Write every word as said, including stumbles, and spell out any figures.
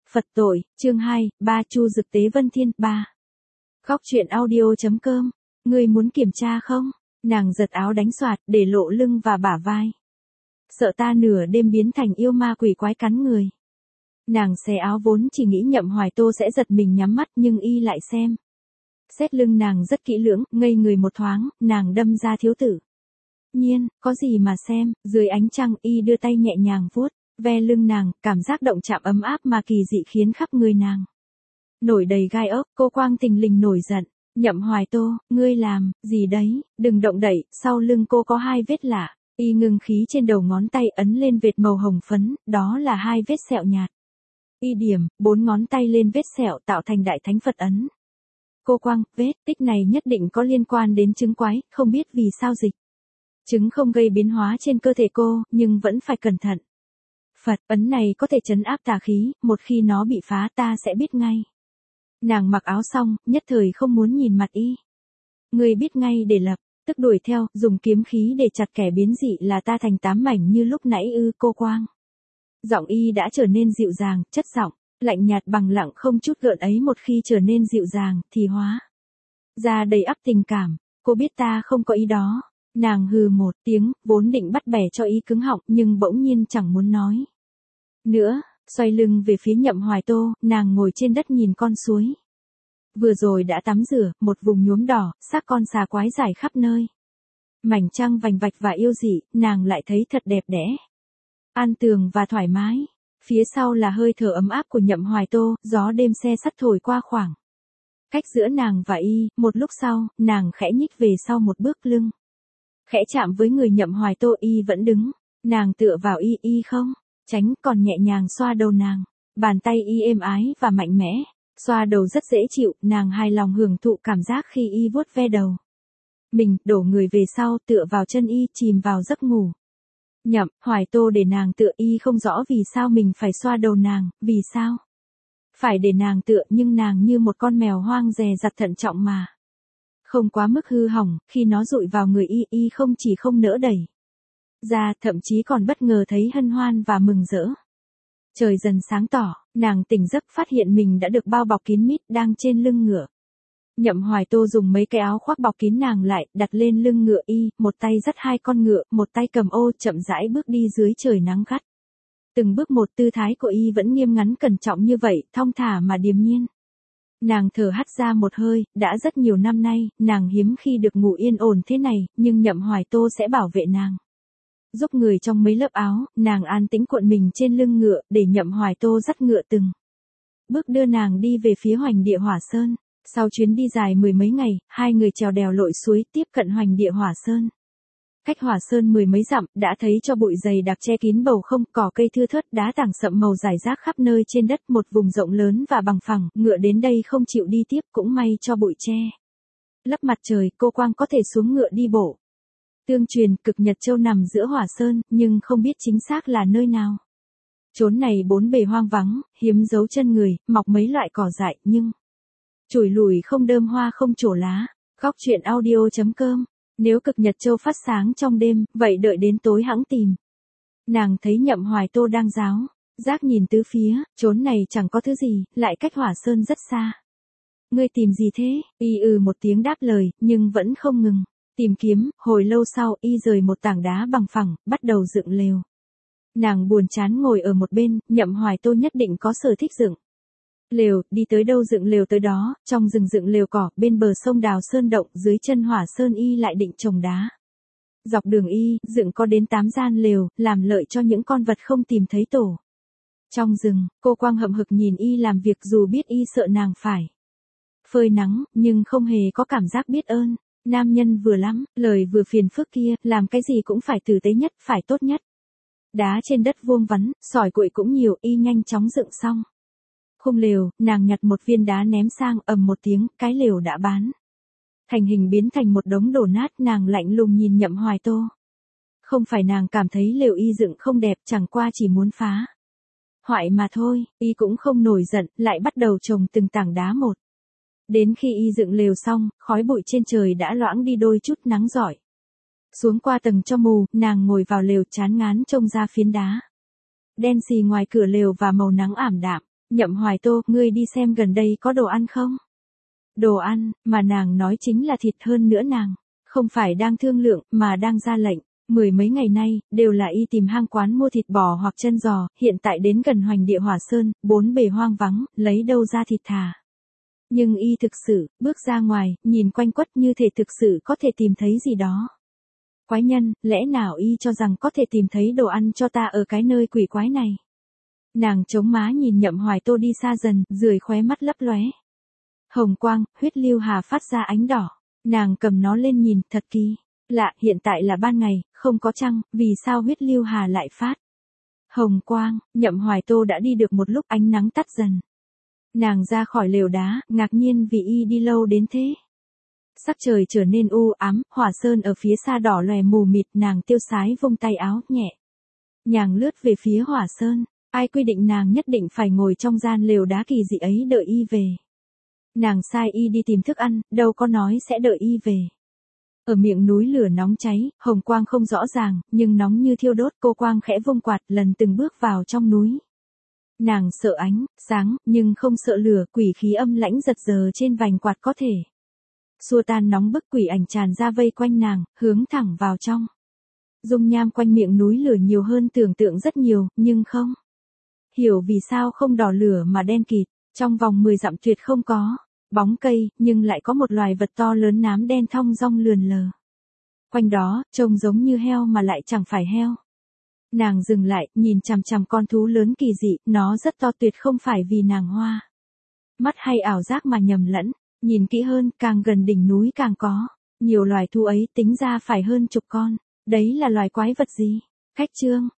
Phật tội, chương hai, ba Chu Dực Tế Vân Thiên, ba. Góc truyện audio.com, ngươi muốn kiểm tra không? Nàng giật áo đánh soạt, để lộ lưng và bả vai. Sợ ta nửa đêm biến thành yêu ma quỷ quái cắn người. Nàng xé áo vốn chỉ nghĩ Nhậm Hoài Tô sẽ giật mình nhắm mắt nhưng y lại xem. Xét lưng nàng rất kỹ lưỡng, ngây người một thoáng, nàng đâm ra thiếu tử. Nhiên, có gì mà xem, dưới ánh trăng y đưa tay nhẹ nhàng vuốt ve lưng nàng, cảm giác động chạm ấm áp mà kỳ dị khiến khắp người nàng nổi đầy gai ốc. Cô Quang thình lình nổi giận, Nhậm Hoài Tô, ngươi làm gì đấy, đừng động đậy. Sau lưng cô có hai vết lạ, y ngừng khí trên đầu ngón tay ấn lên vệt màu hồng phấn, đó là hai vết sẹo nhạt. Y điểm bốn ngón tay lên vết sẹo tạo thành đại thánh Phật ấn. Cô Quang, vết tích này nhất định có liên quan đến chứng quái, không biết vì sao dịch chứng không gây biến hóa trên cơ thể cô, nhưng vẫn phải cẩn thận. Phật ấn này có thể trấn áp tà khí, một khi nó bị phá ta sẽ biết ngay. Nàng mặc áo xong, nhất thời không muốn nhìn mặt y. Người biết ngay để lập, tức đuổi theo, dùng kiếm khí để chặt kẻ biến dị là ta thành tám mảnh như lúc nãy ư. Cô Quang. Giọng y đã trở nên dịu dàng, chất giọng, lạnh nhạt bằng lặng không chút gợn ấy một khi trở nên dịu dàng, thì hóa ra đầy ắp tình cảm. Cô biết ta không có ý đó. Nàng hừ một tiếng, vốn định bắt bẻ cho y cứng họng nhưng bỗng nhiên chẳng muốn nói nữa, xoay lưng về phía Nhậm Hoài Tô, nàng ngồi trên đất nhìn con suối. Vừa rồi đã tắm rửa, một vùng nhuốm đỏ, xác con xà quái rải khắp nơi. Mảnh trăng vành vạch và yêu dị, nàng lại thấy thật đẹp đẽ, an tường và thoải mái. Phía sau là hơi thở ấm áp của Nhậm Hoài Tô, gió đêm se sắt thổi qua khoảng cách giữa nàng và y. Một lúc sau, nàng khẽ nhích về sau một bước, lưng khẽ chạm với người Nhậm Hoài Tô. Y vẫn đứng, nàng tựa vào y, y không tránh, còn nhẹ nhàng xoa đầu nàng. Bàn tay y êm ái và mạnh mẽ, xoa đầu rất dễ chịu, nàng hài lòng hưởng thụ cảm giác khi y vuốt ve đầu mình, đổ người về sau tựa vào chân y, chìm vào giấc ngủ. Nhậm Hoài Tô để nàng tựa, y không rõ vì sao mình phải xoa đầu nàng, vì sao phải để nàng tựa, nhưng nàng như một con mèo hoang dè dặt thận trọng mà không quá mức hư hỏng. Khi nó dụi vào người y, y không chỉ không nỡ đẩy ra, thậm chí còn bất ngờ thấy hân hoan và mừng rỡ. Trời dần sáng tỏ, nàng tỉnh giấc phát hiện mình đã được bao bọc kín mít, đang trên lưng ngựa. Nhậm Hoài Tô dùng mấy cái áo khoác bọc kín nàng lại, đặt lên lưng ngựa y, một tay dắt hai con ngựa, một tay cầm ô, chậm rãi bước đi dưới trời nắng gắt. Từng bước một, tư thái của y vẫn nghiêm ngắn cẩn trọng như vậy, thong thả mà điềm nhiên. Nàng thở hắt ra một hơi, đã rất nhiều năm nay, nàng hiếm khi được ngủ yên ổn thế này, nhưng Nhậm Hoài Tô sẽ bảo vệ nàng. Giúp người trong mấy lớp áo, nàng an tĩnh cuộn mình trên lưng ngựa, để Nhậm Hoài Tô dắt ngựa từng bước đưa nàng đi về phía Hoành Địa Hỏa Sơn. Sau chuyến đi dài mười mấy ngày, hai người trèo đèo lội suối tiếp cận Hoành Địa Hỏa Sơn. Cách Hỏa Sơn mười mấy dặm, đã thấy cho bụi dày đặc che kín bầu không, cỏ cây thưa thớt, đá tảng sậm màu rải rác khắp nơi trên đất, một vùng rộng lớn và bằng phẳng. Ngựa đến đây không chịu đi tiếp, cũng may cho bụi che lấp mặt trời. Cô Quang có thể xuống ngựa đi bộ. Tương truyền, Cực Nhật Châu nằm giữa Hỏa Sơn, nhưng không biết chính xác là nơi nào. Chốn này bốn bề hoang vắng, hiếm dấu chân người, mọc mấy loại cỏ dại, nhưng chùi lùi không đơm hoa không trổ lá. Góc truyện audio.com. Nếu Cực Nhật Châu phát sáng trong đêm, vậy đợi đến tối hẵng tìm. Nàng thấy Nhậm Hoài Tô đang giáo giác nhìn tứ phía, chốn này chẳng có thứ gì, lại cách Hỏa Sơn rất xa. Ngươi tìm gì thế? Y ừ một tiếng đáp lời, nhưng vẫn không ngừng tìm kiếm. Hồi lâu sau, y rời một tảng đá bằng phẳng, bắt đầu dựng lều. Nàng buồn chán ngồi ở một bên, Nhậm Hoài Tô nhất định có sở thích dựng lều, đi tới đâu dựng lều tới đó. Trong rừng dựng lều cỏ, bên bờ sông đào sơn động, dưới chân Hỏa Sơn y lại định trồng đá. Dọc đường y, dựng có đến tám gian lều, làm lợi cho những con vật không tìm thấy tổ. Trong rừng, cô Quang hậm hực nhìn y làm việc, dù biết y sợ nàng phải phơi nắng, nhưng không hề có cảm giác biết ơn. Nam nhân vừa lắm, lời vừa phiền phức kia, làm cái gì cũng phải tử tế nhất, phải tốt nhất. Đá trên đất vuông vắn, sỏi cuội cũng nhiều, y nhanh chóng dựng xong khung lều. Nàng nhặt một viên đá ném sang, ầm một tiếng, cái lều đã bán thành hình, biến thành một đống đổ nát. Nàng lạnh lùng nhìn Nhậm Hoài Tô. Không phải nàng cảm thấy lều y dựng không đẹp, chẳng qua chỉ muốn phá hoại mà thôi. Y cũng không nổi giận, lại bắt đầu trồng từng tảng đá một. Đến khi y dựng lều xong, khói bụi trên trời đã loãng đi đôi chút, nắng rọi xuống qua tầng cho mù. Nàng ngồi vào lều, chán ngán trông ra phiến đá đen xì ngoài cửa lều và màu nắng ảm đạm. Nhậm Hoài Tô, ngươi đi xem gần đây có đồ ăn không? Đồ ăn, mà nàng nói chính là thịt, hơn nữa nàng, không phải đang thương lượng, mà đang ra lệnh. Mười mấy ngày nay, đều là y tìm hang quán mua thịt bò hoặc chân giò, hiện tại đến gần Hoành Địa Hỏa Sơn, bốn bề hoang vắng, lấy đâu ra thịt thà. Nhưng y thực sự, bước ra ngoài, nhìn quanh quất như thể thực sự có thể tìm thấy gì đó. Quái nhân, lẽ nào y cho rằng có thể tìm thấy đồ ăn cho ta ở cái nơi quỷ quái này? Nàng chống má nhìn Nhậm Hoài Tô đi xa dần, rười khóe mắt lấp lóe. Hồng quang, huyết lưu hà phát ra ánh đỏ. Nàng cầm nó lên nhìn, thật kỳ lạ, hiện tại là ban ngày, không có trăng, vì sao huyết lưu hà lại phát hồng quang? Nhậm Hoài Tô đã đi được một lúc, ánh nắng tắt dần. Nàng ra khỏi lều đá, ngạc nhiên vì y đi lâu đến thế. Sắc trời trở nên u ám, Hỏa Sơn ở phía xa đỏ lòe mù mịt, nàng tiêu sái vung tay áo, nhẹ nhàng lướt về phía Hỏa Sơn. Ai quy định nàng nhất định phải ngồi trong gian lều đá kỳ dị ấy đợi y về? Nàng sai y đi tìm thức ăn, đâu có nói sẽ đợi y về. Ở miệng núi lửa nóng cháy, hồng quang không rõ ràng, nhưng nóng như thiêu đốt, cô quang khẽ vung quạt, lần từng bước vào trong núi. Nàng sợ ánh sáng, nhưng không sợ lửa, quỷ khí âm lãnh giật giờ trên vành quạt có thể xua tan nóng bức. Quỷ ảnh tràn ra vây quanh nàng, hướng thẳng vào trong. Dung nham quanh miệng núi lửa nhiều hơn tưởng tượng rất nhiều, nhưng không hiểu vì sao không đỏ lửa mà đen kịt. Trong vòng mười dặm tuyệt không có bóng cây, nhưng lại có một loài vật to lớn nám đen thong dong lườn lờ quanh đó, trông giống như heo mà lại chẳng phải heo. Nàng dừng lại, nhìn chằm chằm con thú lớn kỳ dị, nó rất to, tuyệt không phải vì nàng hoa mắt hay ảo giác mà nhầm lẫn. Nhìn kỹ hơn, càng gần đỉnh núi càng có nhiều loài thú ấy, tính ra phải hơn chục con. Đấy là loài quái vật gì? Cách chương